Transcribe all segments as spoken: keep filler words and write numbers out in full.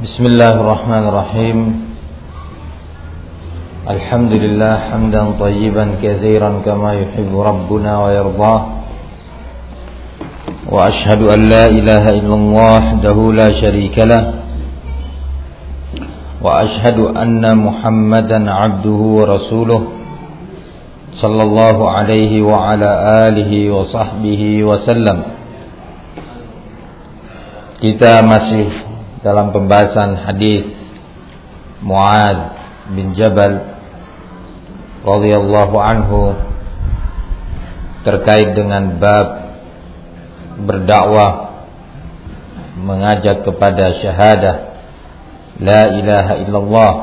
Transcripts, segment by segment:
Bismillahirrahmanirrahim. Alhamdulillah hamdan tayyiban katsiran kama yuhibbu rabbuna wa yardah. Wa ashhadu an la ilaha illallah wahdahu la syarika lah. Wa ashhadu anna Muhammadan abduhu wa rasuluh sallallahu alaihi wa ala alihi wa sahbihi wa sallam. Kita masih dalam pembahasan hadis Mu'adz bin Jabal radhiyallahu anhu terkait dengan bab berdakwah, mengajak kepada syahadah la ilaha illallah.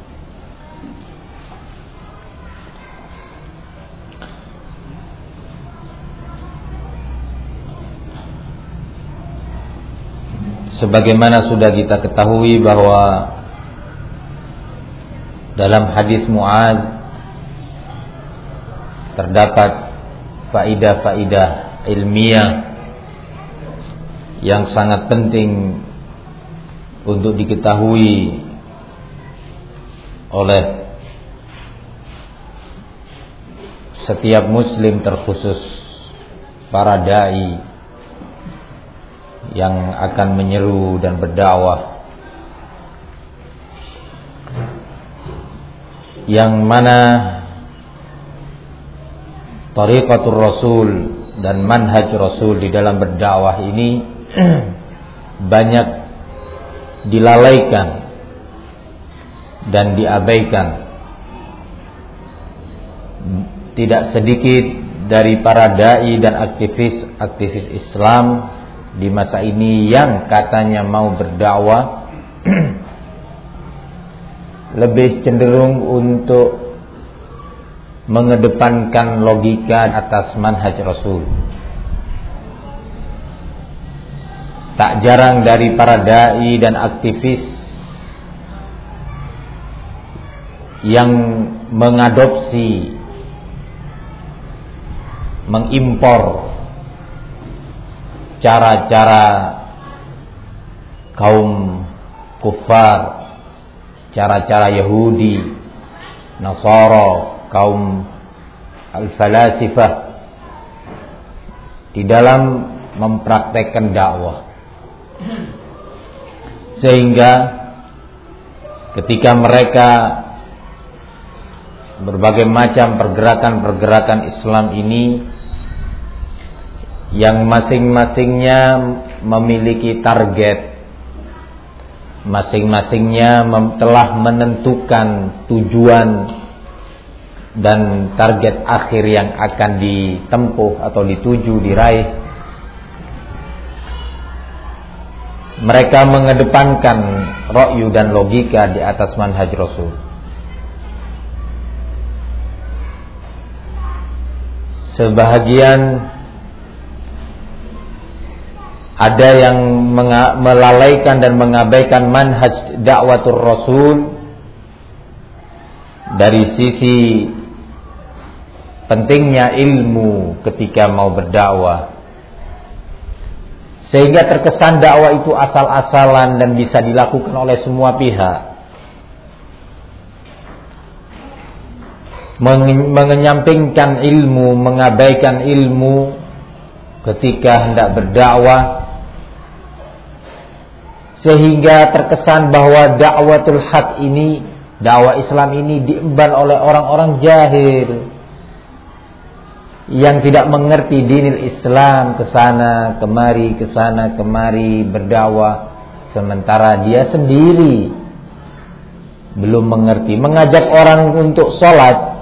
Sebagaimana sudah kita ketahui bahwa dalam hadis Mu'adz terdapat faidah-faidah ilmiah yang sangat penting untuk diketahui oleh setiap muslim, terkhusus para dai yang akan menyeru dan berdakwah, yang mana tariqatul Rasul dan manhaj Rasul di dalam berdakwah ini banyak dilalaikan dan diabaikan. Tidak sedikit dari para dai dan aktivis-aktivis Islam di masa ini yang katanya mau berdakwah lebih cenderung untuk mengedepankan logika atas manhaj Rasul. Tak jarang dari para dai dan aktivis yang mengadopsi, mengimpor cara-cara kaum kufar, cara-cara Yahudi, Nasara, kaum al-falasifah di dalam mempraktekkan dakwah. Sehingga ketika mereka berbagai macam pergerakan-pergerakan Islam ini yang masing-masingnya memiliki target, masing-masingnya mem- telah menentukan tujuan dan target akhir yang akan ditempuh atau dituju, diraih, mereka mengedepankan ra'yu dan logika di atas manhaj Rasul. Sebahagian ada yang menga- melalaikan dan mengabaikan manhaj dakwatur Rasul dari sisi pentingnya ilmu ketika mau berdakwah, sehingga terkesan dakwah itu asal-asalan dan bisa dilakukan oleh semua pihak. Menge- mengenyampingkan ilmu, mengabaikan ilmu ketika hendak berdakwah, sehingga terkesan bahwa dakwatul haq ini, dakwah Islam ini diemban oleh orang-orang jahil yang tidak mengerti dinil Islam, kesana kemari, kesana kemari berdakwah, sementara dia sendiri belum mengerti. Mengajak orang untuk sholat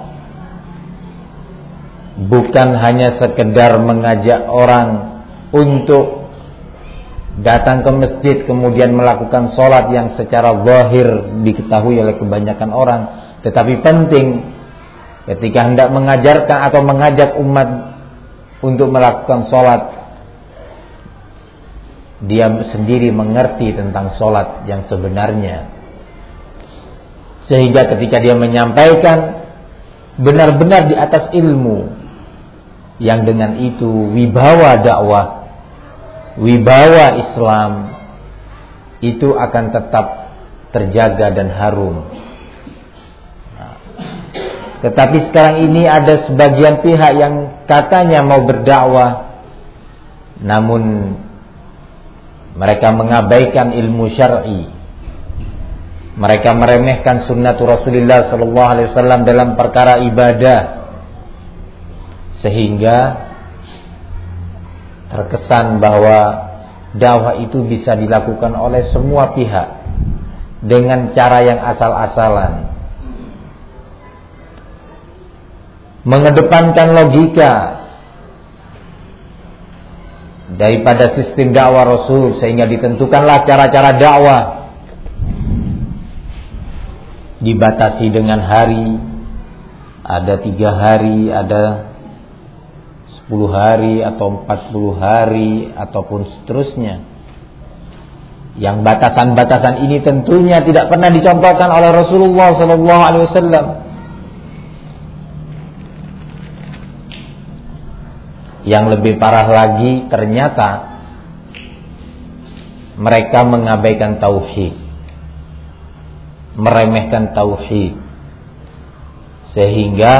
bukan hanya sekedar mengajak orang untuk datang ke masjid kemudian melakukan sholat yang secara zahir diketahui oleh kebanyakan orang, tetapi penting ketika hendak mengajarkan atau mengajak umat untuk melakukan sholat, dia sendiri mengerti tentang sholat yang sebenarnya, sehingga ketika dia menyampaikan benar-benar di atas ilmu, yang dengan itu wibawa dakwah, wibawa Islam itu akan tetap terjaga dan harum. Nah, tetapi sekarang ini ada sebagian pihak yang katanya mau berdakwah, namun mereka mengabaikan ilmu syar'i. Mereka meremehkan sunnah Rasulullah sallallahu alaihi wasallam dalam perkara ibadah, sehingga terkesan bahwa dakwah itu bisa dilakukan oleh semua pihak dengan cara yang asal-asalan, mengedepankan logika daripada sistem dakwah Rasul, sehingga ditentukanlah cara-cara dakwah, dibatasi dengan hari, ada tiga hari, ada sepuluh hari atau empat puluh hari ataupun seterusnya. Yang batasan-batasan ini tentunya tidak pernah dicontohkan oleh Rasulullah sallallahu alaihi wasallam. Yang lebih parah lagi, ternyata mereka mengabaikan tauhid, meremehkan tauhid, sehingga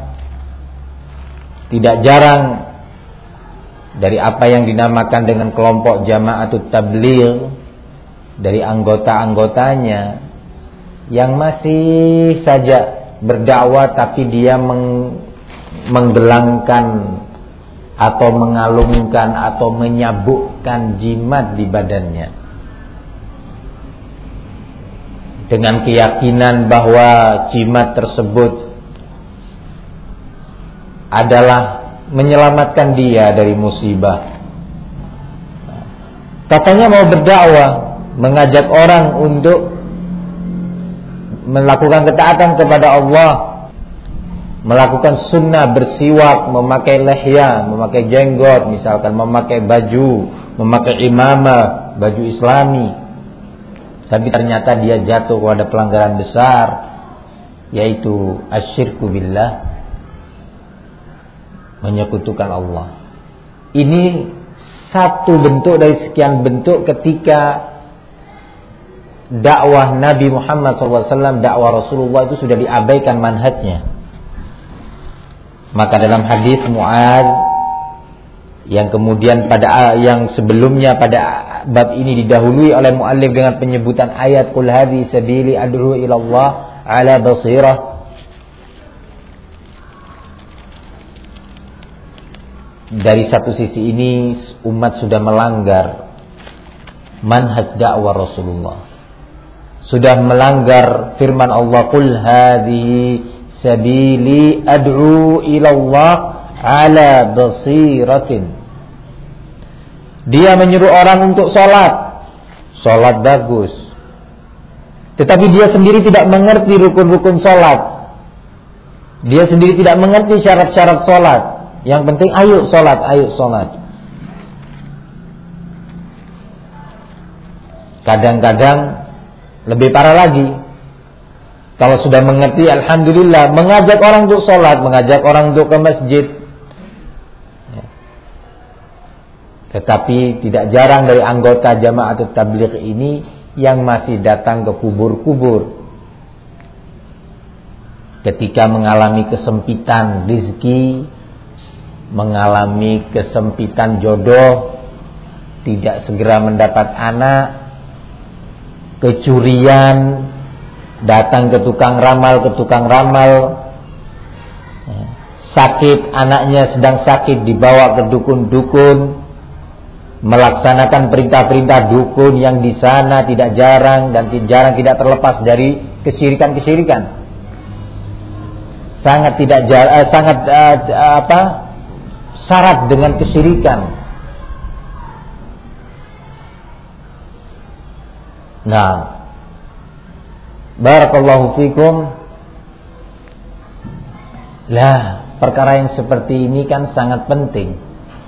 tidak jarang dari apa yang dinamakan dengan kelompok Jama'atut Tabligh, dari anggota-anggotanya yang masih saja berdakwah tapi dia meng, menggelangkan atau mengalungkan atau menyabukkan jimat di badannya dengan keyakinan bahwa jimat tersebut adalah menyelamatkan dia dari musibah. Katanya mau berdakwah, mengajak orang untuk melakukan ketaatan kepada Allah, melakukan sunnah, bersiwak, memakai lihya, memakai jenggot, misalkan memakai baju, memakai imamah, baju islami. Tapi ternyata dia jatuh pada pelanggaran besar, yaitu asyirku billah, menyekutukan Allah. Ini satu bentuk dari sekian bentuk ketika dakwah Nabi Muhammad shallallahu alaihi wasallam, dakwah Rasulullah itu sudah diabaikan manhajnya. Maka dalam hadis Mu'adz yang kemudian pada yang sebelumnya pada bab ini didahului oleh muallif dengan penyebutan ayat qul hadhi sabili ad'u ila Allah ala basirah, dari satu sisi ini umat sudah melanggar manhaj dakwah Rasulullah, sudah melanggar firman Allah qul hadhihi sabili ad'u ila Allah ala basiratin. Dia menyuruh orang untuk sholat, sholat bagus, tetapi dia sendiri tidak mengerti rukun-rukun sholat, dia sendiri tidak mengerti syarat-syarat sholat. Yang penting ayo sholat, ayo sholat. Kadang-kadang lebih parah lagi, kalau sudah mengerti alhamdulillah, mengajak orang untuk sholat, mengajak orang untuk ke masjid. Tetapi tidak jarang dari anggota Jama'atut Tabligh ini yang masih datang ke kubur-kubur ketika mengalami kesempitan rezeki, mengalami kesempitan jodoh, tidak segera mendapat anak, kecurian, datang ke tukang ramal, ke tukang ramal, sakit, anaknya sedang sakit, dibawa ke dukun-dukun, melaksanakan perintah-perintah dukun yang di sana tidak jarang dan jarang tidak terlepas dari kesyirikan-kesyirikan. Sangat tidak jarang, eh, sangat eh, apa? syarat dengan kesyirikan. Nah, barakallahu fikum. Lah, perkara yang seperti ini kan sangat penting.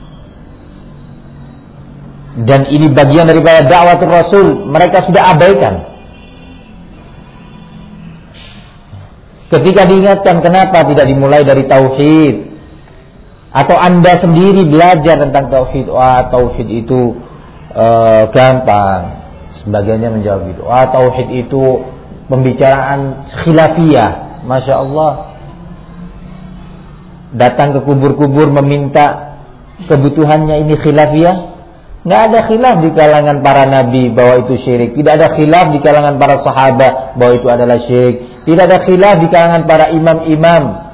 Dan ini bagian daripada dakwah Rasul, mereka sudah abaikan. Ketika diingatkan, kenapa tidak dimulai dari tauhid? Atau Anda sendiri belajar tentang tauhid. Wah, tauhid itu uh, gampang. Sebagiannya menjawab itu. Ah, tauhid itu pembicaraan khilafiyah. Masya Allah. Datang ke kubur-kubur meminta kebutuhannya, ini khilafiyah. Nggak ada khilaf di kalangan para nabi bahwa itu syirik. Tidak ada khilaf di kalangan para sahabat bahwa itu adalah syirik. Tidak ada khilaf di kalangan para imam-imam,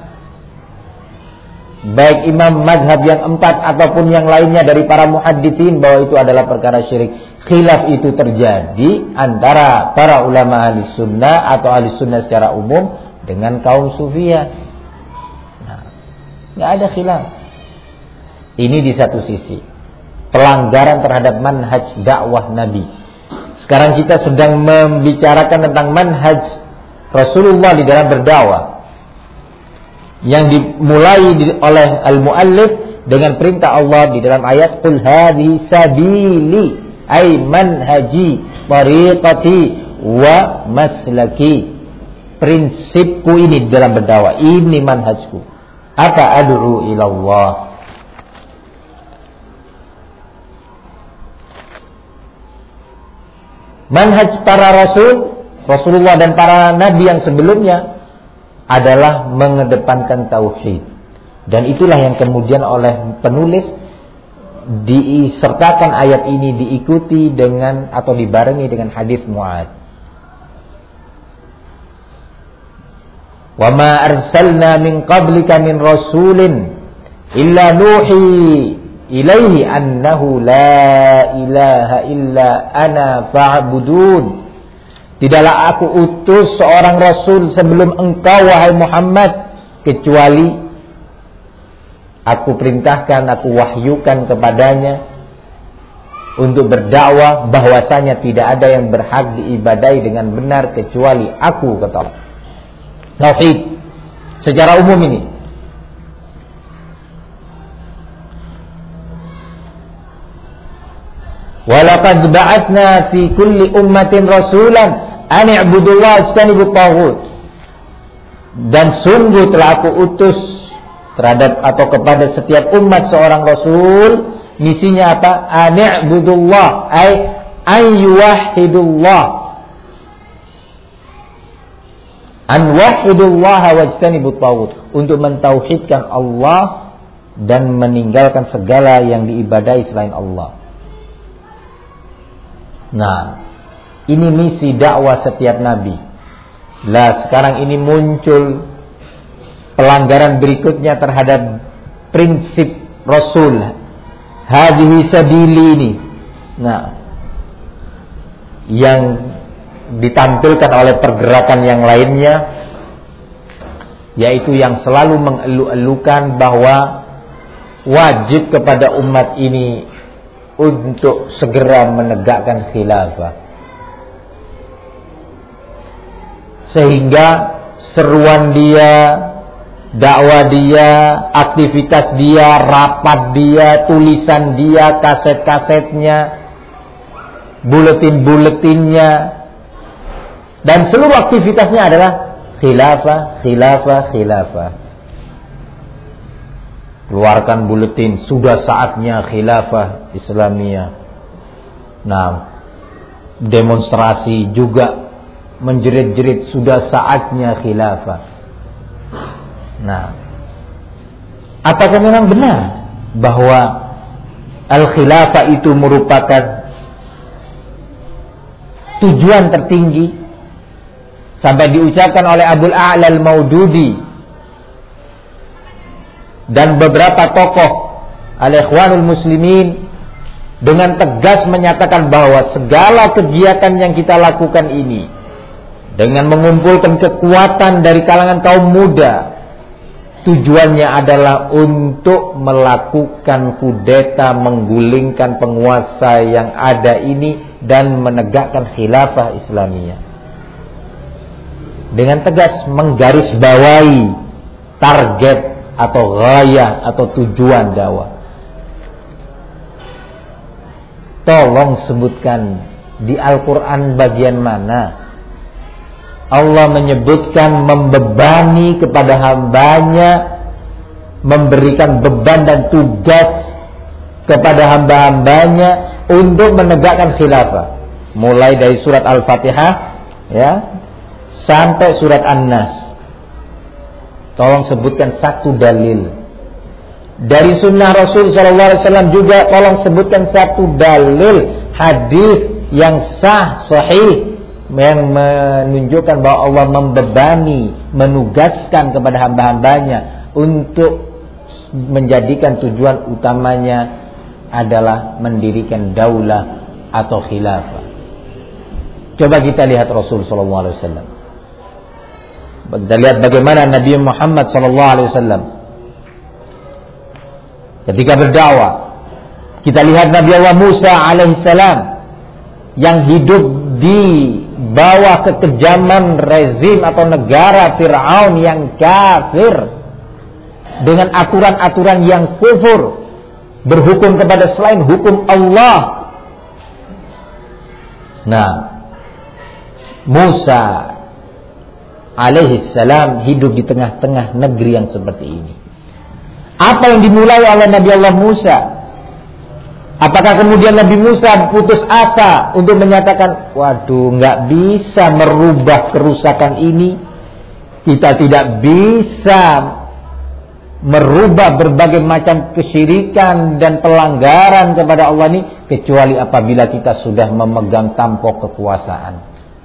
baik imam mazhab yang empat ataupun yang lainnya dari para muhadditsin, bahwa itu adalah perkara syirik. Khilaf itu terjadi antara para ulama ahli sunnah atau ahli sunnah secara umum dengan kaum sufiyah. Nah, nggak ada khilaf. Ini di satu sisi pelanggaran terhadap manhaj dakwah Nabi. Sekarang kita sedang membicarakan tentang manhaj Rasulullah di dalam berdakwah, yang dimulai oleh al-muallif dengan perintah Allah di dalam ayat qul hadhihi sabili ay manhaji tariqati wa maslaki. Prinsipku ini dalam berdakwah, ini manhajku. Apa? Ad'u ila Allah. Manhaj para rasul, Rasulullah dan para nabi yang sebelumnya adalah mengedepankan tauhid. Dan itulah yang kemudian oleh penulis disertakan ayat ini, diikuti dengan atau dibarengi dengan hadis Mu'adz. Wa ma arsalna min qablika min rasulin illa nuhi ilaihi annahu la ilaha illa ana fa'budun. Tidaklah aku utus seorang rasul sebelum engkau, wahai Muhammad, kecuali aku perintahkan, aku wahyukan kepadanya untuk berdakwah bahwasanya tidak ada yang berhak diibadai dengan benar kecuali aku, kata Allah. Tauhid secara umum ini. Walaqad ba'atsna fi kulli ummatin rasulan an i'budullaha wajtanibut taghut. Dan sungguh telah aku utus terhadap atau kepada setiap umat seorang rasul, misinya apa? An i'budullah ay ayyuhidullah. An wahidullah wajtanibut taghut, untuk mentauhidkan Allah dan meninggalkan segala yang diibadai selain Allah. Nah, ini misi dakwah setiap nabi. Lah sekarang ini muncul pelanggaran berikutnya terhadap prinsip Rasul. Hadhihi sabili ini. Nah, yang ditampilkan oleh pergerakan yang lainnya, yaitu yang selalu mengelu-elukan bahwa wajib kepada umat ini untuk segera menegakkan khilafah. Sehingga seruan dia, dakwah dia, aktivitas dia, rapat dia, tulisan dia, kaset-kasetnya, buletin-buletinnya, dan seluruh aktivitasnya adalah khilafah, khilafah, khilafah. Keluarkan buletin, sudah saatnya khilafah Islamiyah. Nah, demonstrasi juga menjerit-jerit, sudah saatnya khilafah. Nah, apakah memang benar bahwa al-khilafah itu merupakan tujuan tertinggi sampai diucapkan oleh Abul A'la al-Maududi dan beberapa tokoh al-Ikhwanul Muslimin dengan tegas menyatakan bahwa segala kegiatan yang kita lakukan ini dengan mengumpulkan kekuatan dari kalangan kaum muda, tujuannya adalah untuk melakukan kudeta, menggulingkan penguasa yang ada ini dan menegakkan khilafah Islamiyah. Dengan tegas menggarisbawahi target atau ghayah atau tujuan dakwah. Tolong sebutkan di Al-Quran bagian mana Allah menyebutkan membebani kepada hambanya, memberikan beban dan tugas kepada hamba-hambanya untuk menegakkan khilafah. mulai dari surat Al-Fatihah ya sampai surat An-Nas. Tolong sebutkan satu dalil. Dari sunnah Rasul sallallahu alaihi wasallam juga tolong sebutkan satu dalil hadis yang sah, sahih, yang menunjukkan bahwa Allah membebani, menugaskan kepada hamba-hambanya untuk menjadikan tujuan utamanya adalah mendirikan daulah atau khilafah. Coba kita lihat Rasul sallallahu alaihi wasallam. Kita lihat bagaimana Nabi Muhammad sallallahu alaihi wasallam ketika berdakwah. Kita lihat Nabi Allah Musa alaihissalam yang hidup di bawah kekejaman rezim atau negara Fir'aun yang kafir dengan aturan-aturan yang kufur, berhukum kepada selain hukum Allah. Nah, Musa alaihissalam hidup di tengah-tengah negeri yang seperti ini. Apa yang dimulai oleh Nabi Allah Musa? Apakah kemudian Nabi Musa putus asa untuk menyatakan, waduh, nggak bisa merubah kerusakan ini, kita tidak bisa merubah berbagai macam kesyirikan dan pelanggaran kepada Allah ini, kecuali apabila kita sudah memegang tampuk kekuasaan.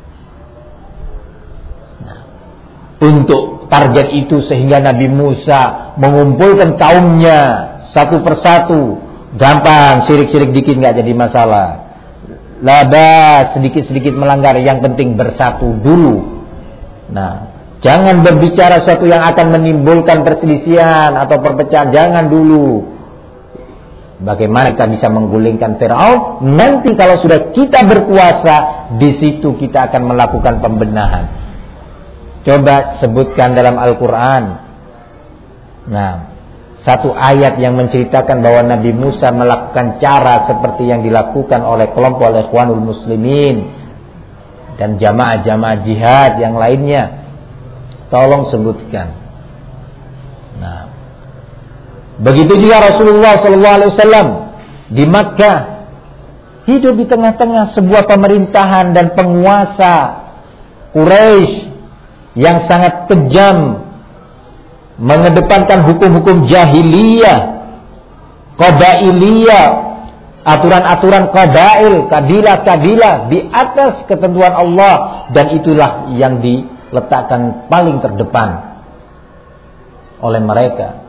Nah, untuk target itu sehingga Nabi Musa mengumpulkan kaumnya satu persatu. Gampang, sirik-sirik dikit nggak jadi masalah. Laba sedikit-sedikit melanggar, yang penting bersatu dulu. Nah, jangan berbicara sesuatu yang akan menimbulkan perselisihan atau perpecahan, jangan dulu. Bagaimana kita bisa menggulingkan Fir'aun? Nanti kalau sudah kita berkuasa, di situ kita akan melakukan pembenahan. Coba sebutkan dalam Al-Quran. Nah, satu ayat yang menceritakan bahwa Nabi Musa melakukan cara seperti yang dilakukan oleh kelompok Ikhwanul Muslimin dan jamaah-jamaah jihad yang lainnya. Tolong sebutkan. Nah, begitu juga Rasulullah sallallahu alaihi wasallam di Makkah hidup di tengah-tengah sebuah pemerintahan dan penguasa Quraisy yang sangat kejam, mengedepankan hukum-hukum jahiliyah, qabailiyah, aturan-aturan qabail, kabilah-kabilah di atas ketentuan Allah, dan itulah yang diletakkan paling terdepan oleh mereka.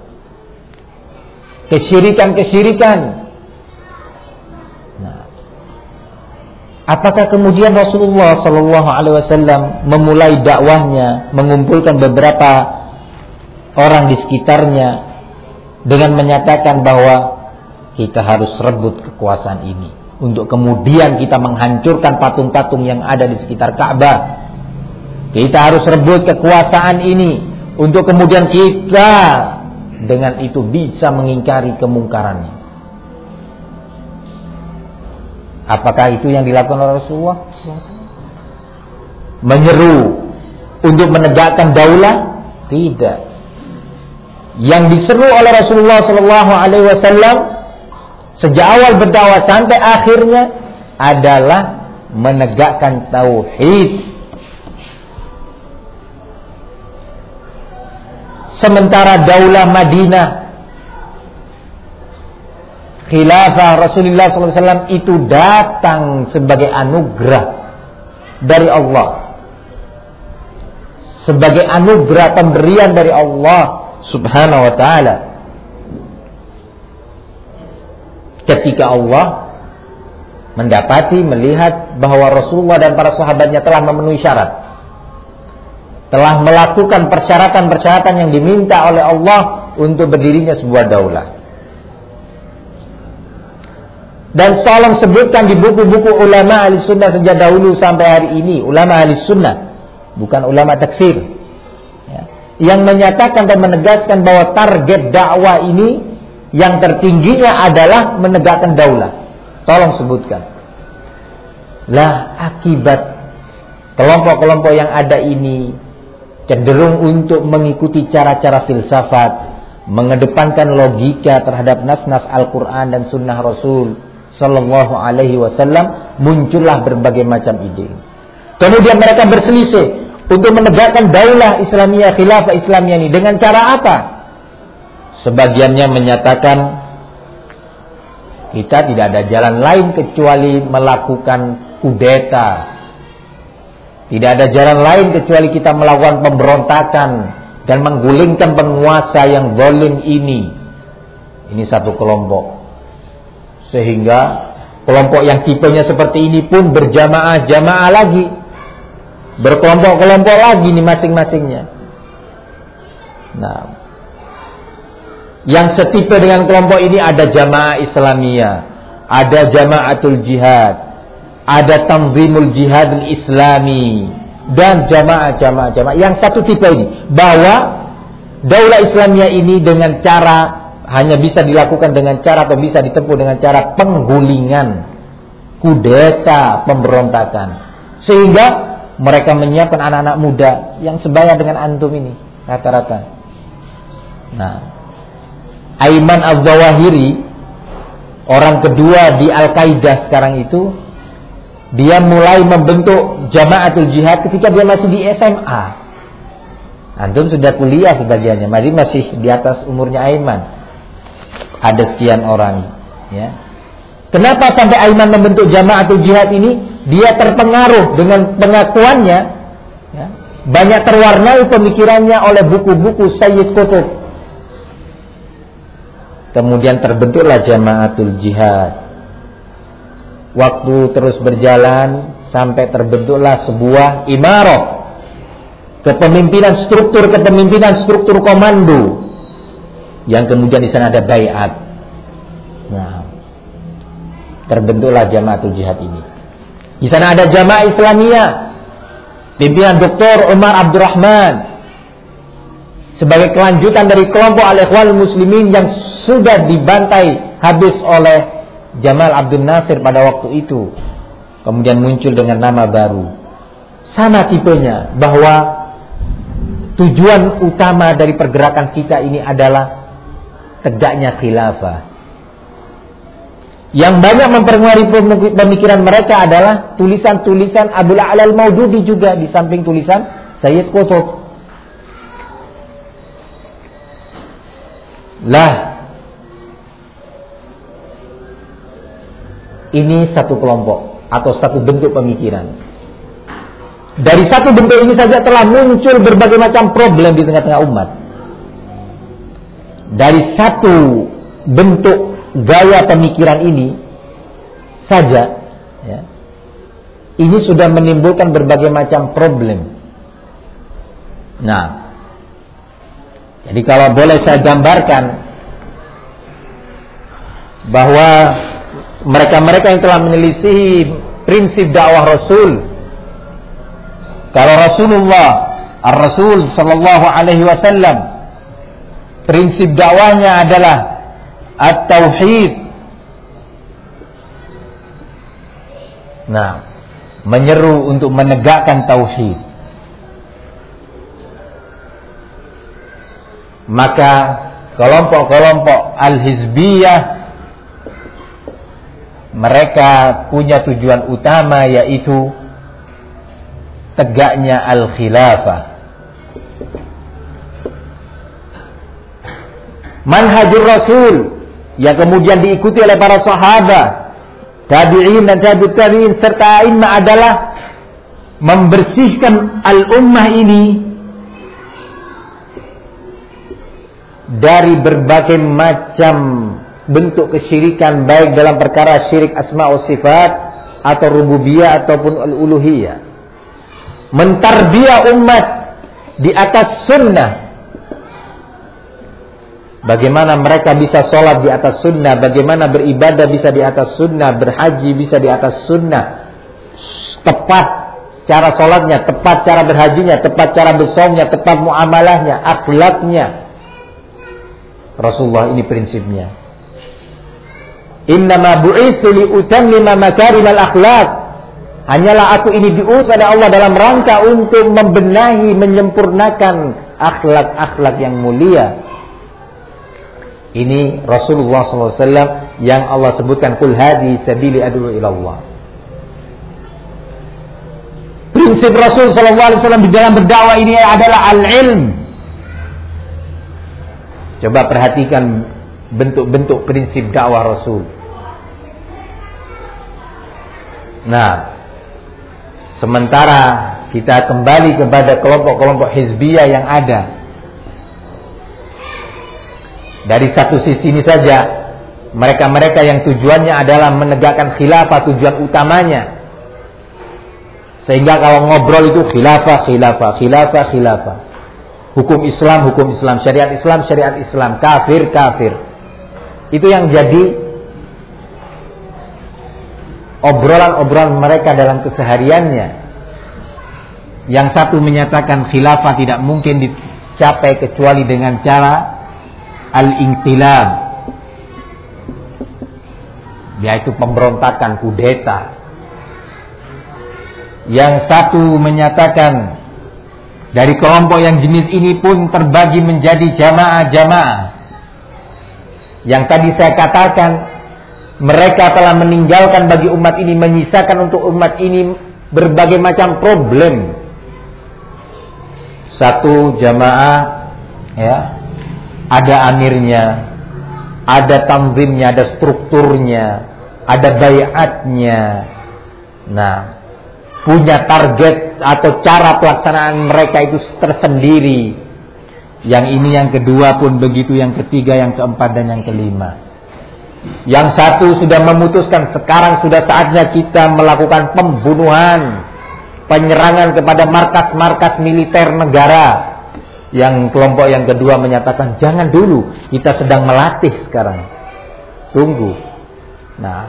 Kesyirikan-kesyirikan. Nah, apakah kemudian Rasulullah sallallahu alaihi wasallam memulai dakwahnya, mengumpulkan beberapa orang di sekitarnya dengan menyatakan bahwa kita harus rebut kekuasaan ini untuk kemudian kita menghancurkan patung-patung yang ada di sekitar Ka'bah. Kita harus rebut kekuasaan ini untuk kemudian kita dengan itu bisa mengingkari kemungkarannya. Apakah itu yang dilakukan oleh Rasulullah? Menyeru untuk menegakkan daulah? Tidak. Yang diseru oleh Rasulullah sallallahu alaihi wasallam sejak awal berdakwah sampai akhirnya adalah menegakkan tauhid. Sementara daulah Madinah, khilafah Rasulullah sallallahu alaihi wasallam itu datang sebagai anugerah dari Allah, sebagai anugerah pemberian dari Allah Subhanahu wa ta'ala. Ketika Allah mendapati, melihat bahwa Rasulullah dan para sahabatnya telah memenuhi syarat, telah melakukan persyaratan-persyaratan yang diminta oleh Allah untuk berdirinya sebuah daulah. Dan tolong sebutkan di buku-buku ulama ahli sunnah sejak dahulu sampai hari ini, ulama ahli sunnah, bukan ulama takfir, yang menyatakan dan menegaskan bahwa target dakwah ini yang tertingginya adalah menegakkan daulah. Tolong sebutkan. Lah, akibat kelompok-kelompok yang ada ini cenderung untuk mengikuti cara-cara filsafat, mengedepankan logika terhadap nas-nas Al-Quran dan Sunnah Rasul, Sallallahu Alaihi Wasallam, muncullah berbagai macam ide. Kemudian mereka berselisih untuk menegakkan daulah Islamiyah, khilafah Islamiyah ini dengan cara apa? Sebagiannya menyatakan kita tidak ada jalan lain kecuali melakukan kudeta. Tidak ada jalan lain kecuali kita melakukan pemberontakan dan menggulingkan penguasa yang zalim ini. Ini satu kelompok. Sehingga kelompok yang tipenya seperti ini pun berjamaah-jamaah lagi. Berkelompok-kelompok lagi nih masing-masingnya. Nah, yang setipe dengan kelompok ini ada jamaah Islamiyah, ada jamaatul jihad, ada tanzimul jihad islami, dan jamaah-jamaah jamaah yang satu tipe ini, bahwa daulah Islamiyah ini dengan cara hanya bisa dilakukan dengan cara atau bisa ditempuh dengan cara penggulingan, kudeta, pemberontakan, sehingga mereka menyiapkan anak-anak muda yang sebaya dengan antum ini rata-rata. Nah, Aiman Al-Zawahiri, orang kedua di Al-Qaeda sekarang itu, dia mulai membentuk Jamaatul Jihad ketika dia masih di S M A. Antum sudah kuliah sebagiannya, masih masih di atas umurnya Aiman. Ada sekian orang, ya. Kenapa sampai Aiman membentuk Jamaatul Jihad ini? Dia terpengaruh dengan pengakuannya, ya. Banyak terwarnai pemikirannya oleh buku-buku Sayyid Qutb. Kemudian terbentuklah Jamaatul Jihad. Waktu terus berjalan sampai terbentuklah sebuah imarah, kepemimpinan struktur kepemimpinan struktur komando, yang kemudian di sana ada baiat. Nah, terbentuklah Jamaatul Jihad ini. Di sana ada Jamaah Islamiyah, pimpinan Doktor Umar Abdurrahman, sebagai kelanjutan dari kelompok Al-Ikhwanul Muslimin yang sudah dibantai habis oleh Jamal Abdul Nasir pada waktu itu. Kemudian muncul dengan nama baru. Sama tipenya, bahwa tujuan utama dari pergerakan kita ini adalah tegaknya khilafah. Yang banyak mempengaruhi pemikiran mereka adalah tulisan-tulisan Abul A'la Al-Maududi juga, di samping tulisan Sayyid Qutb. Lah, ini satu kelompok atau satu bentuk pemikiran. Dari satu bentuk ini saja telah muncul berbagai macam problem di tengah-tengah umat. Dari satu bentuk gaya pemikiran ini saja, ya, ini sudah menimbulkan berbagai macam problem. Nah, jadi kalau boleh saya gambarkan bahwa mereka-mereka yang telah menyelisihi prinsip dakwah Rasul, kalau Rasulullah Ar-Rasul sallallahu alaihi wasallam prinsip dakwahnya adalah at-tauhid. Nah, menyeru untuk menegakkan tauhid. Maka kelompok-kelompok al-hizbiyah, mereka punya tujuan utama, yaitu tegaknya al-khilafah. Manhajur Rasul yang kemudian diikuti oleh para sahabat, tabi'in dan tabi'ut tabi'in serta a'immah adalah membersihkan al-ummah ini dari berbagai macam bentuk kesyirikan, baik dalam perkara syirik asma wa sifat atau rububiyah ataupun al-uluhiyah. Mentarbiah umat di atas sunnah. Bagaimana mereka bisa sholat di atas sunnah, bagaimana beribadah bisa di atas sunnah, berhaji bisa di atas sunnah, tepat cara sholatnya, tepat cara berhajinya, tepat cara bersomnya, tepat muamalahnya, akhlaknya. Rasulullah ini prinsipnya. Innama bu'itsu liutammima makarimal akhlak. Hanyalah aku ini diutus oleh Allah dalam rangka untuk membenahi, menyempurnakan akhlak-akhlak yang mulia. Ini Rasulullah shallallahu alaihi wasallam yang Allah sebutkan, qul hadi sabili ad'u ila Allah. Prinsip Rasul sallallahu alaihi wasallam di dalam berdakwah ini adalah al-ilm. Coba perhatikan bentuk-bentuk prinsip dakwah Rasul. Nah, sementara kita kembali kepada kelompok-kelompok hizbiyah yang ada. Dari satu sisi ini saja, mereka-mereka yang tujuannya adalah menegakkan khilafah, tujuan utamanya. Sehingga kalau ngobrol itu khilafah, khilafah, khilafah, khilafah. Hukum Islam, hukum Islam, syariat Islam, syariat Islam, kafir, kafir. Itu yang jadi obrolan-obrolan mereka dalam kesehariannya. Yang satu menyatakan khilafah tidak mungkin dicapai kecuali dengan cara al-inqilab, yaitu pemberontakan, kudeta. Yang satu menyatakan dari kelompok yang jenis ini pun terbagi menjadi jamaah-jamaah. Yang tadi saya katakan, mereka telah meninggalkan bagi umat ini, menyisakan untuk umat ini berbagai macam problem. Satu jamaah, ya, ada amirnya, ada tanzimnya, ada strukturnya, ada baiatnya. Nah, punya target atau cara pelaksanaan mereka itu tersendiri. Yang ini yang kedua pun begitu, yang ketiga, yang keempat, dan yang kelima. Yang satu sudah memutuskan sekarang sudah saatnya kita melakukan pembunuhan, penyerangan kepada markas-markas militer negara. Yang kelompok yang kedua menyatakan jangan dulu, kita sedang melatih sekarang, tunggu. Nah,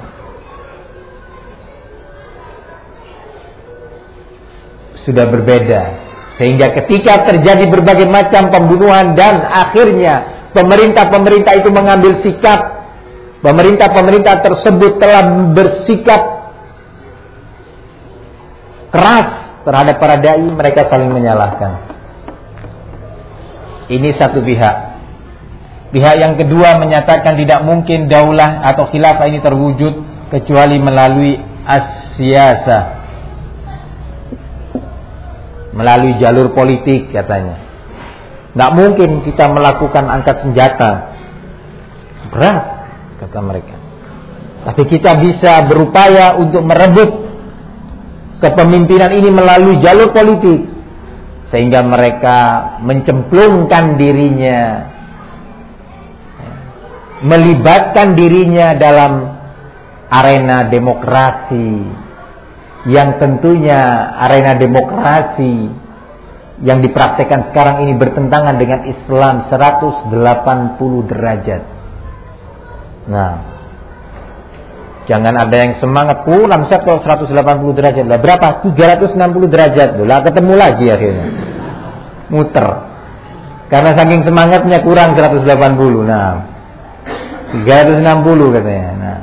sudah berbeda. Sehingga ketika terjadi berbagai macam pembunuhan dan akhirnya pemerintah-pemerintah itu mengambil sikap, pemerintah-pemerintah tersebut telah bersikap keras terhadap para dai, mereka saling menyalahkan. Ini satu pihak. Pihak yang kedua menyatakan tidak mungkin daulah atau khilafah ini terwujud kecuali melalui as-siyasah, melalui jalur politik katanya. Nggak mungkin kita melakukan angkat senjata, berat kata mereka. Tapi kita bisa berupaya untuk merebut kepemimpinan ini melalui jalur politik, sehingga mereka mencemplungkan dirinya, melibatkan dirinya dalam arena demokrasi, yang tentunya arena demokrasi yang dipraktekkan sekarang ini bertentangan dengan Islam seratus delapan puluh derajat. Nah, jangan ada yang semangat kurang set kalau seratus delapan puluh derajat. Lah berapa? tiga ratus enam puluh derajat. Lah ketemu lagi akhirnya. Muter. Karena saking semangatnya kurang seratus delapan puluh. Nah, tiga ratus enam puluh katanya. Nah,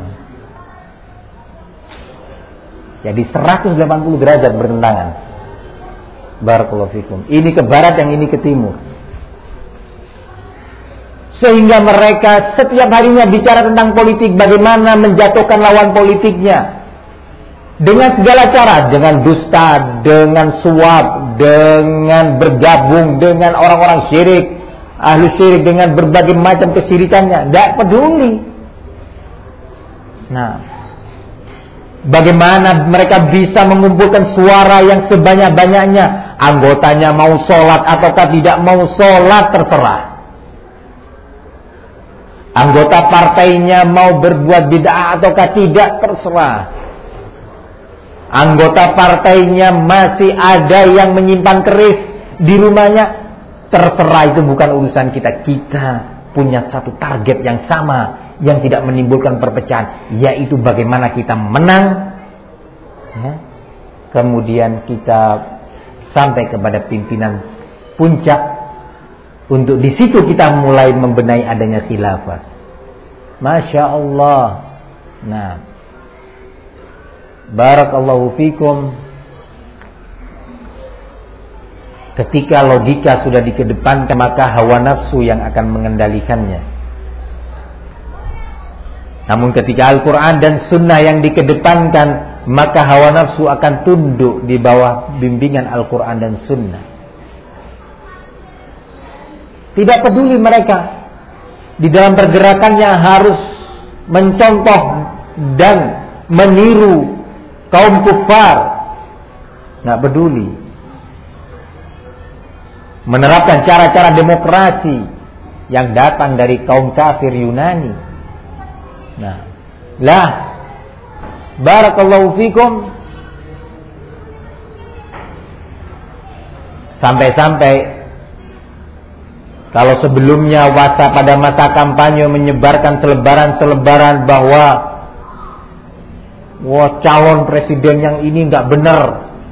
jadi seratus delapan puluh derajat bertentangan. Barakallahu fikum. Ini ke barat, yang ini ke timur. Sehingga mereka setiap harinya bicara tentang politik, bagaimana menjatuhkan lawan politiknya. Dengan segala cara, dengan dusta, dengan suap, dengan bergabung dengan orang-orang syirik, ahli syirik, dengan berbagai macam kesyirikannya. Tidak peduli. Nah, bagaimana mereka bisa mengumpulkan suara yang sebanyak-banyaknya? Anggotanya mau sholat ataukah tidak mau sholat terserah. Anggota partainya mau berbuat bid'ah ataukah tidak terserah. Anggota partainya masih ada yang menyimpan keris di rumahnya, terserah, itu bukan urusan kita. Kita punya satu target yang sama, yang tidak menimbulkan perpecahan, yaitu bagaimana kita menang, ya, kemudian kita sampai kepada pimpinan puncak, untuk di situ kita mulai membenahi adanya khilafah. Masya Allah. Nah, barakallahu fikum. Ketika logika sudah dikedepankan, maka hawa nafsu yang akan mengendalikannya. Namun ketika Al-Quran dan Sunnah yang dikedepankan, maka hawa nafsu akan tunduk di bawah bimbingan Al-Quran dan Sunnah. Tidak peduli mereka di dalam pergerakannya harus mencontoh dan meniru kaum kufar. Nggak peduli. Menerapkan cara-cara demokrasi yang datang dari kaum kafir Yunani. Nah, lah, barakallahu fikum. Sampai-sampai kalau sebelumnya wasa pada masa kampanye menyebarkan selebaran-selebaran bahwa wah, calon presiden yang ini nggak benar,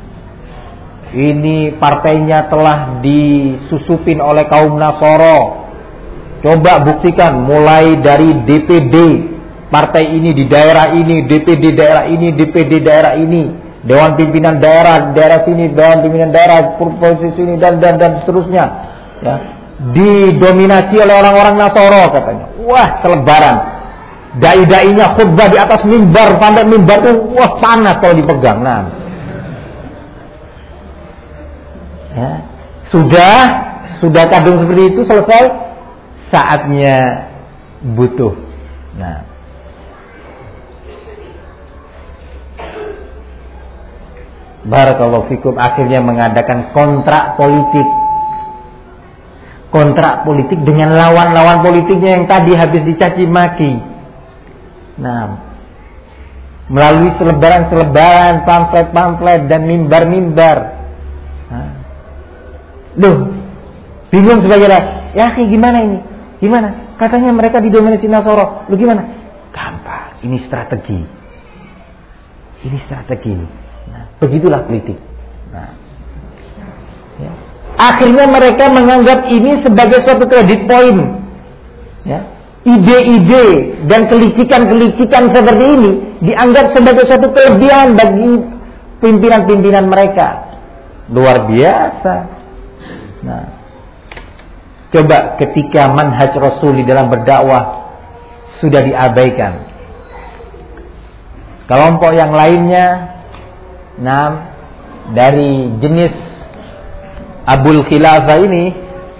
ini partainya telah disusupin oleh kaum Nasoro. Coba buktikan mulai dari D P D partai ini di daerah ini, D P D daerah ini, D P D daerah ini, Dewan Pimpinan Daerah daerah sini, Dewan Pimpinan Daerah provinsi sini dan dan dan seterusnya. Ya, didominasi oleh orang-orang Nasoro katanya. Wah, selebaran. Dai-dainya khutbah di atas mimbar, sampai mimbar itu wah panas kalau dipegang. Nah, ya, sudah sudah kadung seperti itu selesai, saatnya butuh. Nah, barakallahu fikum, akhirnya mengadakan kontrak politik. Kontrak politik dengan lawan-lawan politiknya yang tadi habis dicaci maki. Nah, melalui selebaran-selebaran, pamflet-pamflet dan mimbar-mimbar. Nah, loh, bingung sebagai rakyat. Ya, gimana ini? Gimana? Katanya mereka didominasi Nasoro. Lu gimana? Gampang. Ini strategi. Ini strategi. Nah, begitulah politik. Nah, ya. Akhirnya mereka menganggap ini sebagai suatu kredit poin. Ya. Ide-ide dan kelicikan-kelicikan seperti ini dianggap sebagai suatu kelebihan bagi pimpinan-pimpinan mereka. Luar biasa. Nah, coba ketika manhaj Rasul di dalam berdakwah sudah diabaikan, kelompok yang lainnya, nah, dari jenis Abul Khilafah ini,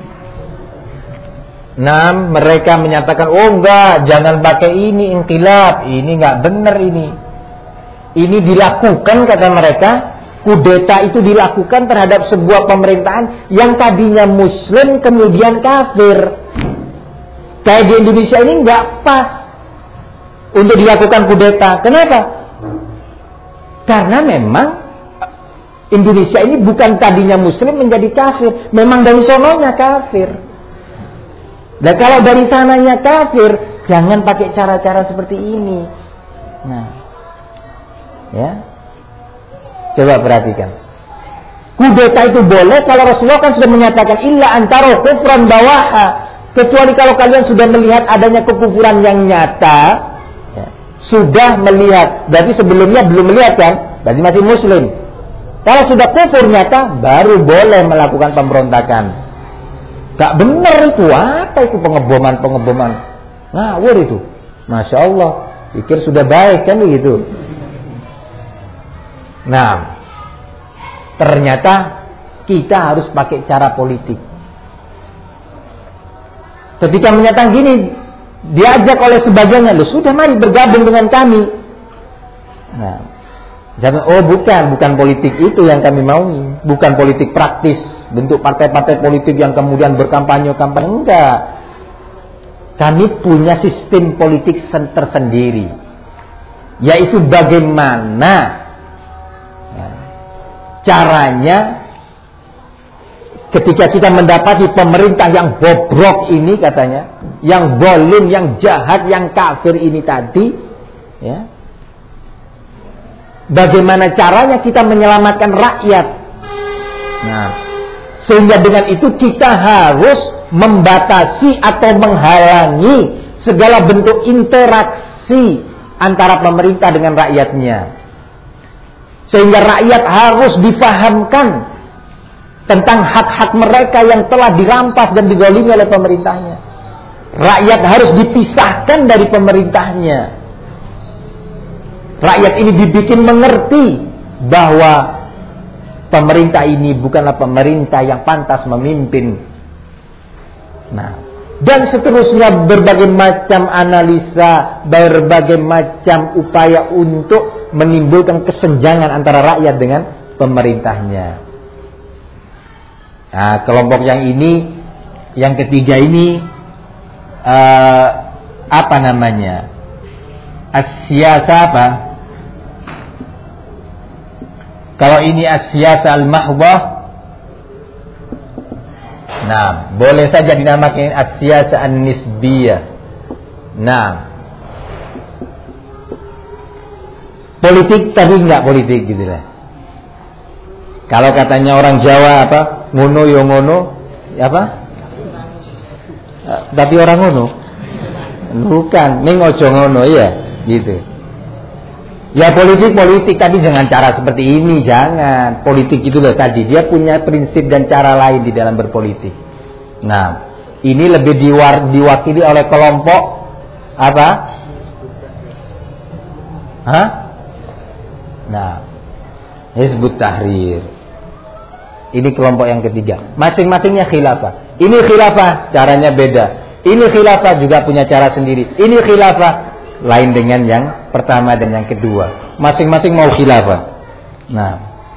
nah, mereka menyatakan, oh enggak, jangan pakai ini inqilab, ini enggak benar ini. Ini dilakukan, kata mereka, kudeta itu dilakukan terhadap sebuah pemerintahan yang tadinya muslim kemudian kafir. Kayak di Indonesia ini enggak pas untuk dilakukan kudeta. Kenapa? Karena memang Indonesia ini bukan tadinya muslim menjadi kafir, memang dari sononya kafir. Dan kalau dari sananya kafir, jangan pakai cara-cara seperti ini. Nah, ya, coba perhatikan. Kudeta itu boleh kalau Rasulullah kan sudah menyatakan illa antara kufran bawaha, kecuali kalau kalian sudah melihat adanya kekufuran yang nyata. Ya, sudah melihat, berarti sebelumnya belum melihat kan? Berarti masih muslim. Kalau sudah kufur nyata, baru boleh melakukan pemberontakan. Gak benar itu, apa itu pengeboman-pengeboman? Ngawur itu. Masya Allah, pikir sudah baik kan begitu. Nah, ternyata kita harus pakai cara politik. Ketika menyatakan gini, diajak oleh sebagiannya, loh sudah mari bergabung dengan kami. Nah, jangan, oh bukan, bukan politik itu yang kami mau, bukan politik praktis, bentuk partai-partai politik yang kemudian berkampanye-kampanye, enggak. Kami punya sistem politik tersendiri, yaitu bagaimana ya, caranya ketika kita mendapati pemerintah yang bobrok ini katanya, yang zalim, yang jahat, yang kafir ini tadi, ya. Bagaimana caranya kita menyelamatkan rakyat? Nah, sehingga dengan itu kita harus membatasi atau menghalangi segala bentuk interaksi antara pemerintah dengan rakyatnya. Sehingga rakyat harus difahamkan tentang hak-hak mereka yang telah dirampas dan digolimi oleh pemerintahnya. Rakyat harus dipisahkan dari pemerintahnya. Rakyat ini dibikin mengerti bahwa pemerintah ini bukanlah pemerintah yang pantas memimpin. Nah, dan seterusnya berbagai macam analisa, berbagai macam upaya untuk menimbulkan kesenjangan antara rakyat dengan pemerintahnya. Nah, kelompok yang ini, yang ketiga ini uh, apa namanya? As-siyasa apa? Kalau ini as-siyasa al-mahdhah, nah, boleh saja dinamakan as-siyasa an-nisbiyah. Nah, politik tapi enggak politik gitu lah. Kalau katanya orang Jawa apa? Ngono yo ngono, apa? Tapi orang ngono. Bukan, ning ojo ngono ya, gitu. Ya politik politik tapi dengan cara seperti ini jangan. Politik itu loh tadi dia punya prinsip dan cara lain di dalam berpolitik. Nah, ini lebih diwar, diwakili oleh kelompok apa? Hah? Nah, Hizbut Tahrir. Ini kelompok yang ketiga. Masing-masingnya khilafah. Ini khilafah, caranya beda. Ini khilafah juga punya cara sendiri. Ini khilafah lain dengan yang pertama dan yang kedua. Masing-masing mau khilafah. Nah,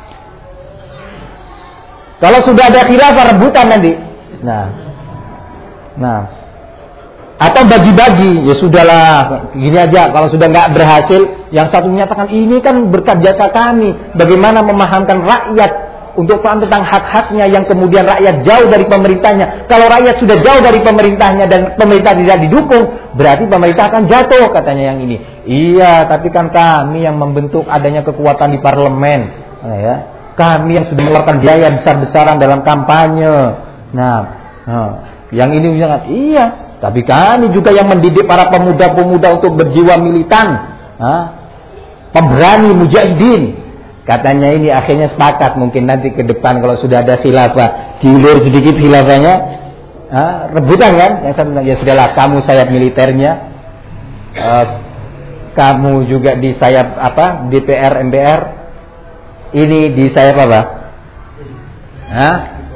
kalau sudah ada khilafah rebutan nanti. Nah, nah, atau bagi-bagi, ya sudahlah, gini aja. Kalau sudah nggak berhasil, yang satu menyatakan ini kan berkat jasa kami. Bagaimana memahamkan rakyat untuk paham tentang hak-haknya yang kemudian rakyat jauh dari pemerintahnya. Kalau rakyat sudah jauh dari pemerintahnya dan pemerintah tidak didukung, berarti pemerintah akan jatuh, katanya yang ini. Iya, tapi kan kami yang membentuk adanya kekuatan di parlemen, nah, ya. Kami yang sudah mengeluarkan biaya besar-besaran dalam kampanye. Nah, nah yang ini bilang, iya, tapi kami juga yang mendidik para pemuda-pemuda untuk berjiwa militan, nah, pemberani, mujahidin. Katanya ini akhirnya sepakat mungkin nanti ke depan kalau sudah ada khilafah, diulur sedikit khilafahnya, ah, rebutan kan? Yang satu ya sudahlah, kamu sayap militernya, uh, kamu juga di sayap apa? D P R, M P R, ini di sayap apa? Hah?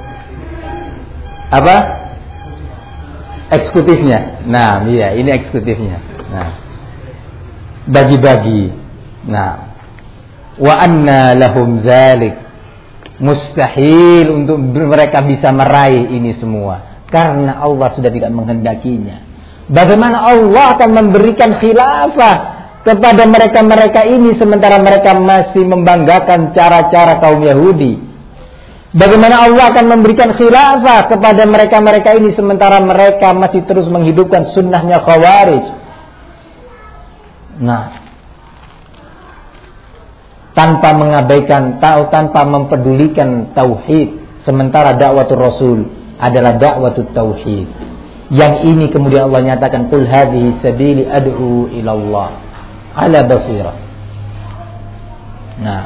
Apa? Eksekutifnya. Nah, iya, ini eksekutifnya. Nah, bagi-bagi. Nah, wa anna lahum dzalik, mustahil untuk mereka bisa meraih ini semua karena Allah sudah tidak menghendakinya. Bagaimana Allah akan memberikan khilafah kepada mereka-mereka ini sementara mereka masih membanggakan cara-cara kaum Yahudi? Bagaimana Allah akan memberikan khilafah kepada mereka-mereka ini sementara mereka masih terus menghidupkan sunnahnya Khawarij? Nah, tanpa mengabaikan tahu, tanpa mempedulikan tauhid, sementara dakwatul Rasul adalah dakwatul tauhid. Yang ini kemudian Allah nyatakan, qul hadhihi sabili ad'u ila Allah ala basirah. Nah,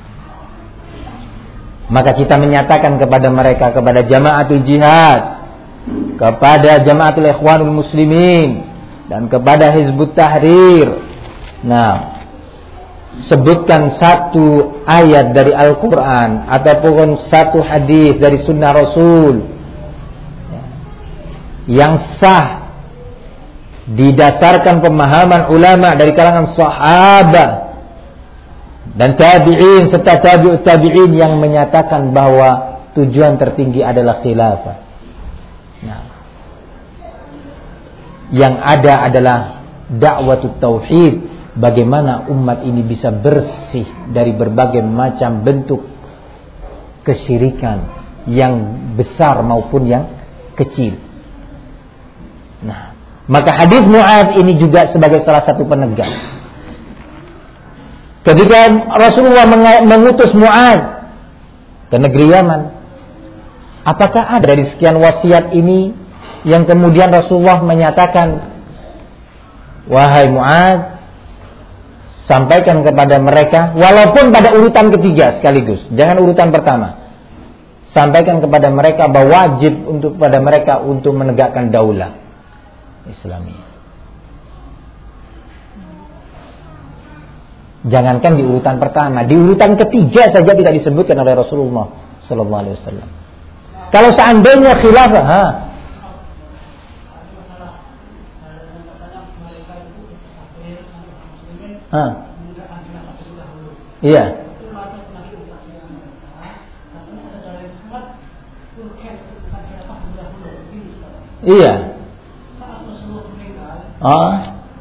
maka kita menyatakan kepada mereka, kepada jamaatul jihad, kepada jamaatul ikhwanul muslimin, dan kepada Hizbut Tahrir. Nah, sebutkan satu ayat dari Al-Quran ataupun satu hadis dari Sunnah Rasul yang sah didasarkan pemahaman ulama dari kalangan sahabat dan tabi'in serta tabi'ut tabi'in yang menyatakan bahwa tujuan tertinggi adalah khilafah. Nah, yang ada adalah dakwatut tauhid. Bagaimana umat ini bisa bersih dari berbagai macam bentuk kesyirikan yang besar maupun yang kecil. Nah, maka hadis Mu'adz ini juga sebagai salah satu penegas. Ketika Rasulullah mengutus Mu'adz ke negeri Yaman, apakah ada dari sekian wasiat ini yang kemudian Rasulullah menyatakan, wahai Mu'adz, sampaikan kepada mereka, walaupun pada urutan ketiga sekaligus, jangan urutan pertama. Sampaikan kepada mereka bahwa wajib untuk pada mereka untuk menegakkan daulah Islamiyah. Jangankan di urutan pertama, di urutan ketiga saja tidak disebutkan oleh Rasulullah sallallahu alaihi wasallam. Kalau seandainya khilafah, ha. Ha. Iya. Iya. Ah.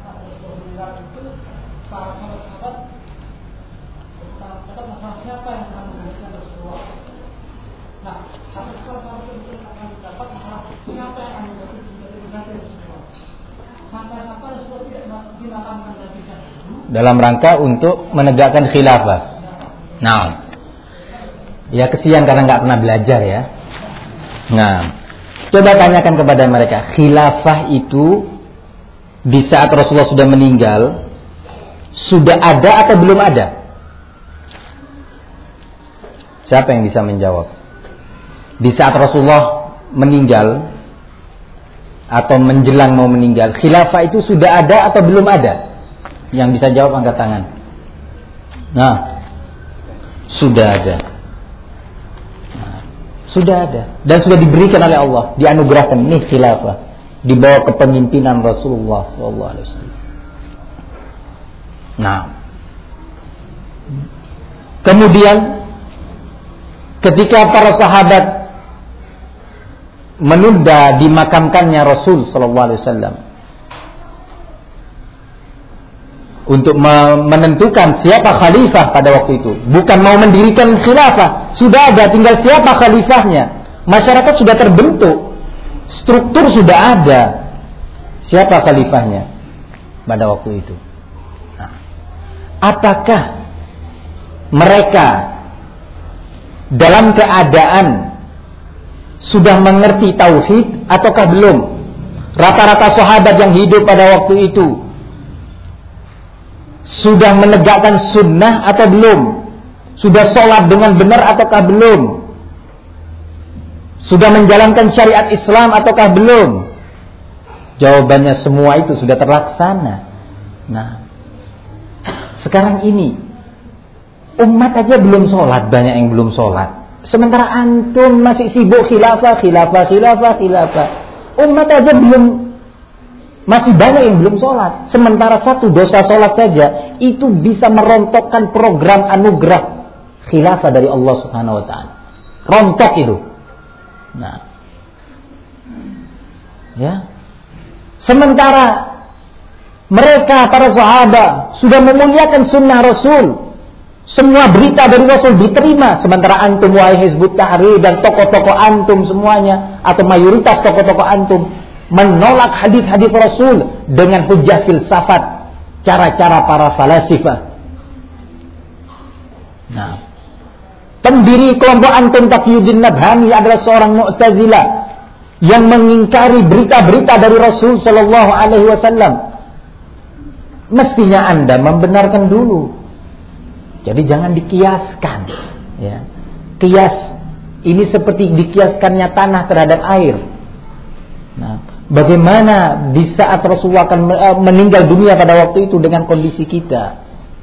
Dalam rangka untuk menegakkan khilafah. Nah, ya kesian karena nggak pernah belajar ya. Nah, coba tanyakan kepada mereka, khilafah itu di saat Rasulullah sudah meninggal sudah ada atau belum ada? Siapa yang bisa menjawab? Di saat Rasulullah meninggal atau menjelang mau meninggal, khilafah itu sudah ada atau belum ada? Yang bisa jawab angkat tangan. Nah, sudah ada. Nah, sudah ada dan sudah diberikan oleh Allah, dianugerahkan ini khilafah di bawah kepemimpinan Rasulullah sallallahu alaihi wasallam. Nah, kemudian ketika para sahabat menunda dimakamkannya Rasul sallallahu alaihi wasallam untuk menentukan siapa khalifah pada waktu itu, bukan mau mendirikan khilafah, sudah ada, tinggal siapa khalifahnya. Masyarakat sudah terbentuk, struktur sudah ada, siapa khalifahnya pada waktu itu. Nah, apakah mereka dalam keadaan sudah mengerti tauhid ataukah belum? Rata-rata sahabat yang hidup pada waktu itu sudah menegakkan sunnah atau belum? Sudah sholat dengan benar ataukah belum? Sudah menjalankan syariat Islam ataukah belum? Jawabannya semua itu sudah terlaksana. Nah, sekarang ini umat aja belum sholat, banyak yang belum sholat. Sementara antum masih sibuk khilafah, khilafah, khilafah, khilafah. Umat aja belum, masih banyak yang belum sholat. Sementara satu dosa sholat saja itu bisa merontokkan program anugerah khilafah dari Allah Subhanahu Wa Taala. Rontok itu. Nah, ya. Sementara mereka para sahabat sudah memuliakan sunnah Rasul. Semua berita dari Rasul diterima. Sementara antum wahai Hizbut Tahrir dan tokoh-tokoh antum semuanya atau mayoritas tokoh-tokoh antum menolak hadis-hadis Rasul dengan hujah filsafat, cara-cara para falasifah. Nah, pendiri kelompok antum Taqiyuddin Nabhani adalah seorang Mu'tazilah yang mengingkari berita-berita dari Rasul sallallahu alaihi wasallam. Mestinya Anda membenarkan dulu. Jadi jangan dikiaskan, ya. Kias ini seperti dikiaskannya tanah terhadap air. Nah, bagaimana di saat Rasulullah akan meninggal dunia pada waktu itu dengan kondisi kita?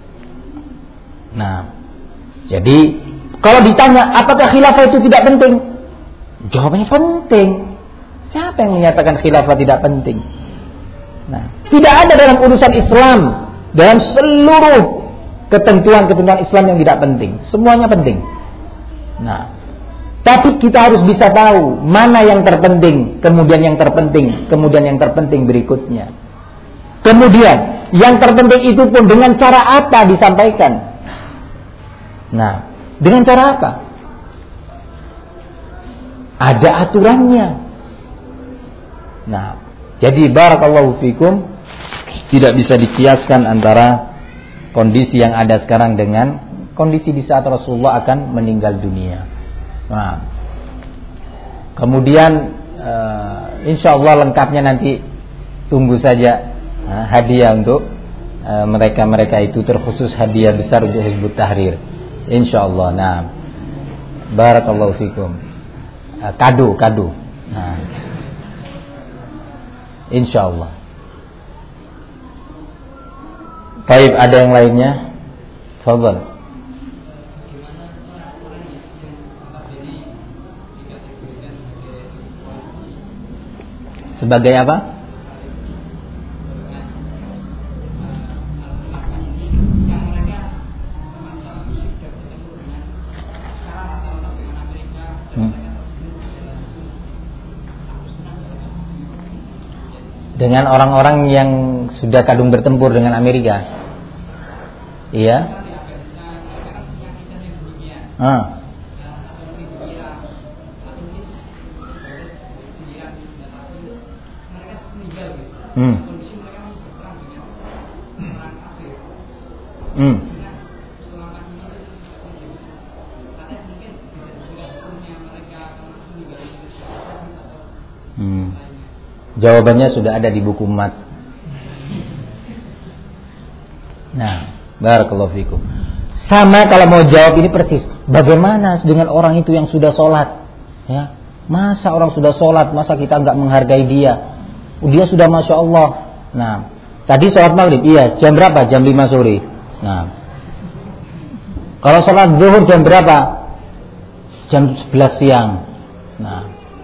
Nah, jadi kalau ditanya apakah khilafah itu tidak penting? Jawabannya penting. Siapa yang menyatakan khilafah tidak penting? Nah, tidak ada dalam urusan Islam, dalam seluruh ketentuan-ketentuan Islam yang tidak penting. Semuanya penting. Nah, tapi kita harus bisa tahu mana yang terpenting, kemudian yang terpenting, kemudian yang terpenting berikutnya. Kemudian yang terpenting itu pun dengan cara apa disampaikan? Nah, dengan cara apa? Ada aturannya. Nah, jadi barakallahu fikum, tidak bisa dikiaskan antara kondisi yang ada sekarang dengan kondisi di saat Rasulullah akan meninggal dunia. Nah, kemudian uh, insya Allah lengkapnya nanti tunggu saja uh, hadiah untuk uh, mereka-mereka itu, terkhusus hadiah besar untuk Hizbut Tahrir. Insya Allah. Nah, barakallahu fikum. Uh, kado, kado. Nah, insya Allah. Baik, ada yang lainnya? Fadhal. Sebagai apa? Hmm. Dengan orang-orang yang sudah kadung bertempur dengan Amerika. Iya. Ah. Hmm. Hmm. Hmm. Jawabannya sudah ada di buku Mat. Nah, barakallahu fikum. Sama kalau mau jawab ini persis. Bagaimana dengan orang itu yang sudah sholat? Ya, masa orang sudah sholat, masa kita nggak menghargai dia? Dia sudah masya Allah. Nah, tadi sholat maghrib, iya. Jam berapa? Jam lima sore. Nah, kalau sholat zuhur jam berapa? Jam sebelas siang. Nah,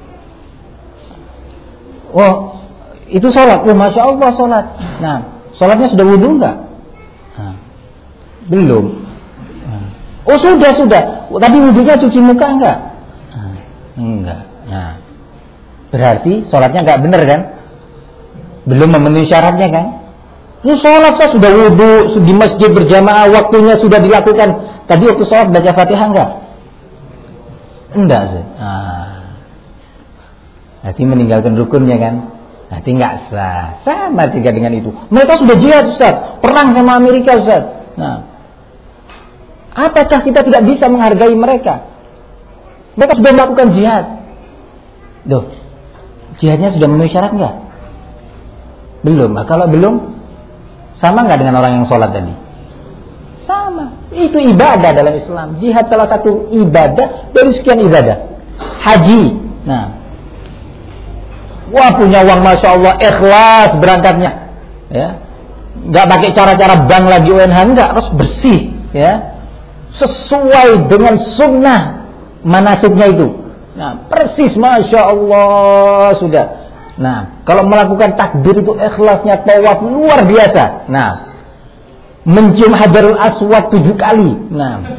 oh, itu sholat. Oh, masya Allah sholat. Nah, sholatnya sudah wudu nggak? Nah, belum. Nah. Oh sudah sudah. Tadi wudunya cuci muka enggak? Nah, enggak. Nah, berarti sholatnya nggak benar kan? Belum memenuhi syaratnya kan? Ini sholat saya sudah wudu di masjid berjamaah, waktunya sudah dilakukan. Tadi waktu sholat baca Fatihah enggak? Enggak sih. Nah, nanti meninggalkan rukunnya kan? Nanti enggak sah. Sama juga dengan itu. Mereka sudah jihad Ustaz, perang sama Amerika Ustaz. Nah, apakah kita tidak bisa menghargai mereka? Mereka sudah melakukan jihad. Duh, jihadnya sudah memenuhi syarat enggak? Belum. Nah, kalau belum, sama nggak dengan orang yang sholat tadi? Sama. Itu ibadah dalam Islam. Jihad salah satu ibadah dari sekian ibadah. Haji. Nah, wah punya uang masya Allah, ikhlas berangkatnya. Ya, nggak pakai cara-cara bank lagi U N H, nggak, harus bersih. Ya, sesuai dengan sunnah manasiknya itu. Nah, persis masya Allah sudah. Nah, kalau melakukan takbir itu ikhlasnya, tawaf luar biasa. Nah, mencium Hajarul Aswad tujuh kali. Nah,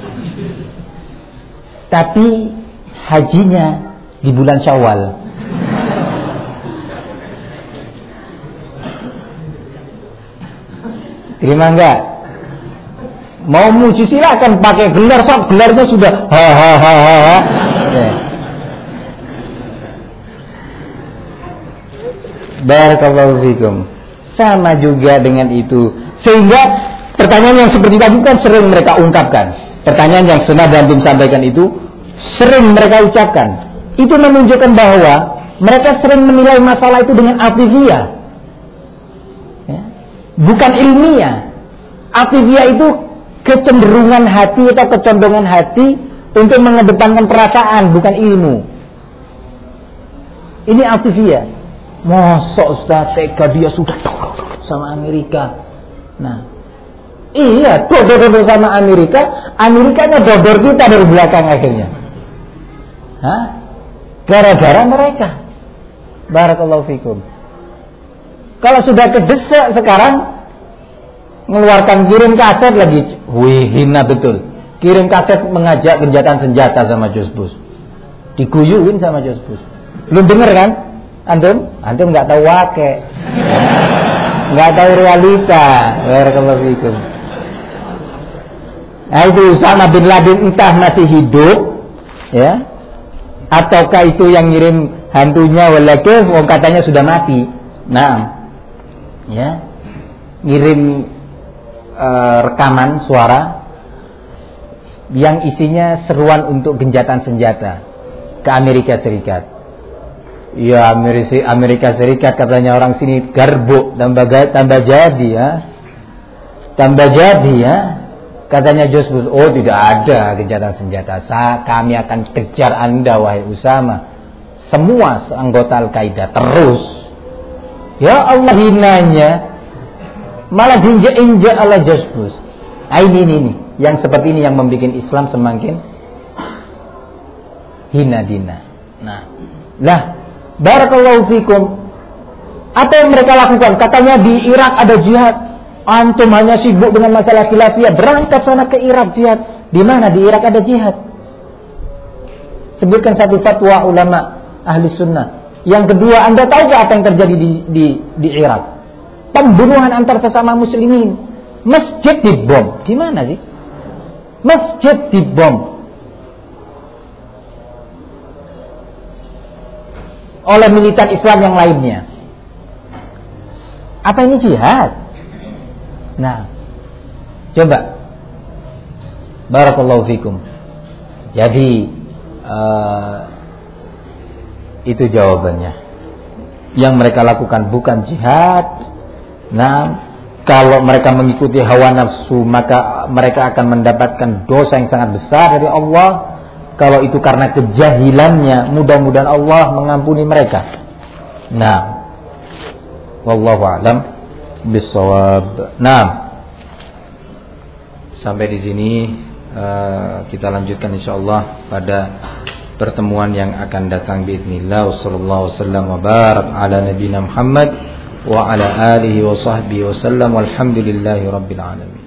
tapi hajinya di bulan Syawal. Terima enggak? Mau muji silakan pakai gelar, sok gelarnya sudah ha ha ha ha. Ya. Barakallahu fikum. Sama juga dengan itu. Sehingga pertanyaan yang seperti tadi kan sering mereka ungkapkan. Pertanyaan yang Senad dan Tim sampaikan itu sering mereka ucapkan. Itu menunjukkan bahwa mereka sering menilai masalah itu dengan atifiyah, ya, bukan ilmiah. Atifiyah itu kecenderungan hati atau kecondongan hati untuk mengedepankan perasaan, bukan ilmu. Ini atifiyah. Mosok Ustaz tega dia sudah sama Amerika. Nah, iya, dodor-dodor sama Amerika, Amerikanya dodor kita dari belakang akhirnya. Hah? Gara-gara mereka. Barakallahu fikum. Kalau sudah kedesak sekarang, mengeluarkan kirim kaset lagi, wih hina betul. Kirim kaset mengajak gencatan senjata sama George Bush. Diguyuin sama George Bush. Belum dengar kan? Antum? Antum nggak tahu wake, nggak tahu realita. Barakallahu fikum. Nah itu Usama bin Laden entah masih hidup, ya, ataukah itu yang ngirim hantunya, walaupun orang katanya sudah mati. Nah, ya, ngirim uh, rekaman suara yang isinya seruan untuk gencatan senjata ke Amerika Serikat. Ya, Amerika Serikat katanya orang sini garbuk, tambah tambah jadi ya, tambah jadi ya. Katanya George Bush, oh tidak ada gencatan senjata. Sa, kami akan kejar Anda wahai Usama. Semua anggota Al-Qaeda terus. Ya Allah hinanya, malah diinjak-injak oleh George Bush. Nah, ini ini ini. Yang seperti ini yang membuat Islam semakin hina dina. Nah, lah, barakallahu fikum. Apa yang mereka lakukan? Katanya di Irak ada jihad. Antum hanya sibuk dengan masalah khilafiyah. Berangkat sana ke Irak jihad. Di mana di Irak ada jihad? Sebutkan satu fatwa ulama ahli sunnah. Yang kedua, Anda tahu apa yang terjadi di, di, di Irak? Pembunuhan antar sesama muslimin. Masjid dibom. Di mana sih? Masjid dibom oleh militan Islam yang lainnya. Apa ini jihad? Nah, coba. Barakallahu fikum. Jadi uh, itu jawabannya. Yang mereka lakukan bukan jihad. Nah, kalau mereka mengikuti hawa nafsu, maka mereka akan mendapatkan dosa yang sangat besar dari Allah. Kalau itu karena kejahilannya, mudah-mudahan Allah mengampuni mereka. Nah, wallahu a'lam bissawab. Nah, sampai di sini uh, kita lanjutkan insyaallah pada pertemuan yang akan datang biidznillah. Wassallallahu wasallam wa barak ala nabiyina Muhammad wa ala alihi wa sahbihi wa sallam walhamdulillahi rabbil alamin.